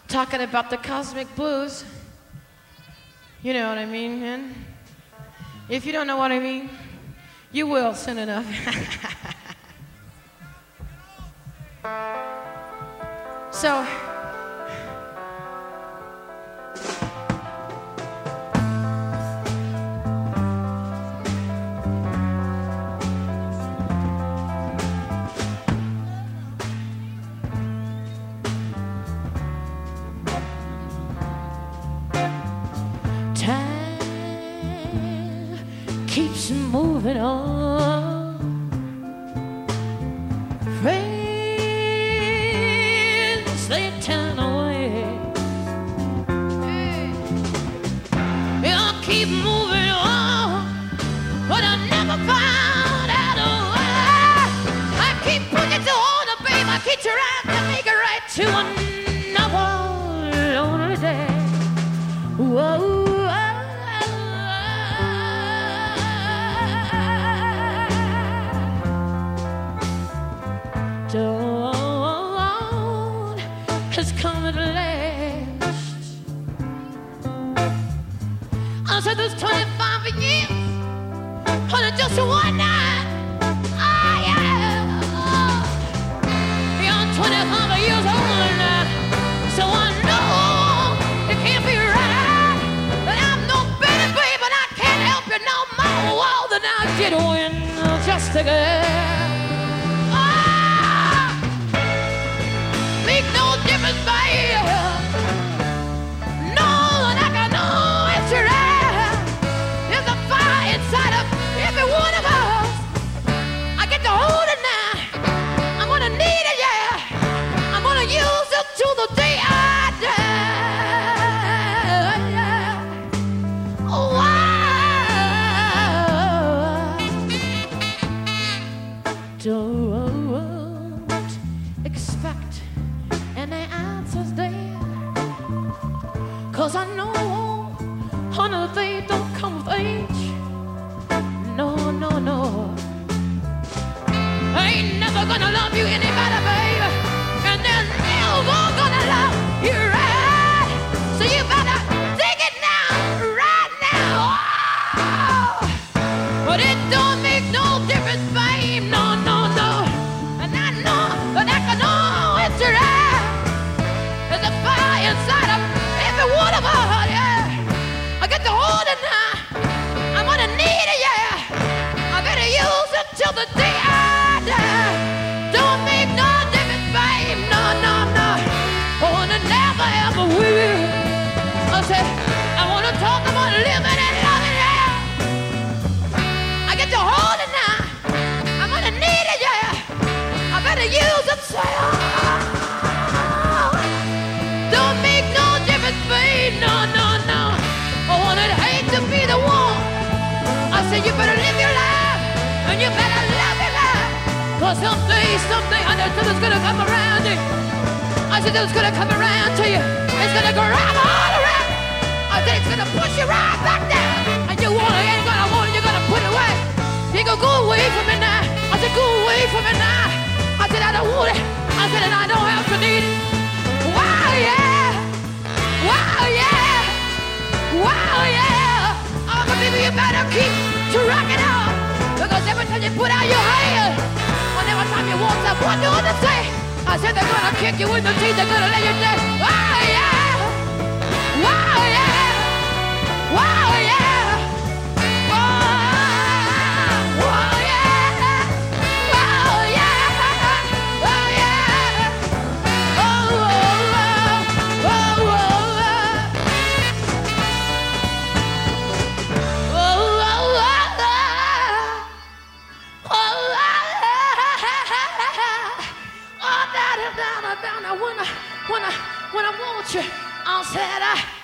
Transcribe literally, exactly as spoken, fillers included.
talking about the cosmic blues. You know what I mean, man? If you don't know what I mean, you will soon enough. So, time keeps moving on. Friends, they turn away. You'll keep moving on, but I never found out a way. I keep pushing to hold the babe. I keep trying to make it right to another lonely day. Whoa. Dawn has come at last. I said there's twenty-five years, but just one night. Oh yeah, you're twenty-five years old now, so I know it can't be right. But I'm no better, babe, and I can't help you no more than I did when just a girl. No difference, babe. No, like I know it's right. There's a fire inside of every one of us. I get to hold it now. I'm gonna need it, yeah. I'm gonna use it till the day I die. Oh, I don't expect any answers there, 'cause I know, honey, they don't come with age. No, no, no. I ain't never gonna love you any better, baby, and they're never gonna love you right. So you better dig it now, right now. Oh, but it don't make no difference, babe. No, no, no. And I know that I can know it's right. There's a fire inside of every one of us, yeah. I get to hold it now. I'm gonna need it, yeah. I better use it till the day I die. Don't make no difference, babe. No, no, no. Oh, and it never ever will. I said, I wanna talk about living and loving, yeah. I get to hold it now. I'm gonna need it, yeah. I better use it, say, oh. Babe, no, no, no. Oh, and I'd hate to be the one. I said you better live your life, and you better love your life. 'Cause someday, someday, I know it's gonna come around you. I said it's gonna come around to you. It's gonna grab all around. I said it's gonna push you right back down. And you want it, ain't gonna want it, you're gonna put it away. You go, go away from me now. I said, go away from me now. I said, I don't want it. I said, and I don't have to need it. Wow, yeah. Wow, yeah! Wow, yeah! Oh, but baby, you better keep to rocking out. Because every time you put out your hand, and every time you walk up, what do they say? I said they're gonna kick you in the teeth, they're gonna lay you down. Wow, yeah! Wow, yeah! Wow, yeah! Wow, wow, yeah! Wow, yeah! Wow, yeah! Oh, oh, oh, oh, oh. When I, when I, when I want you, I said I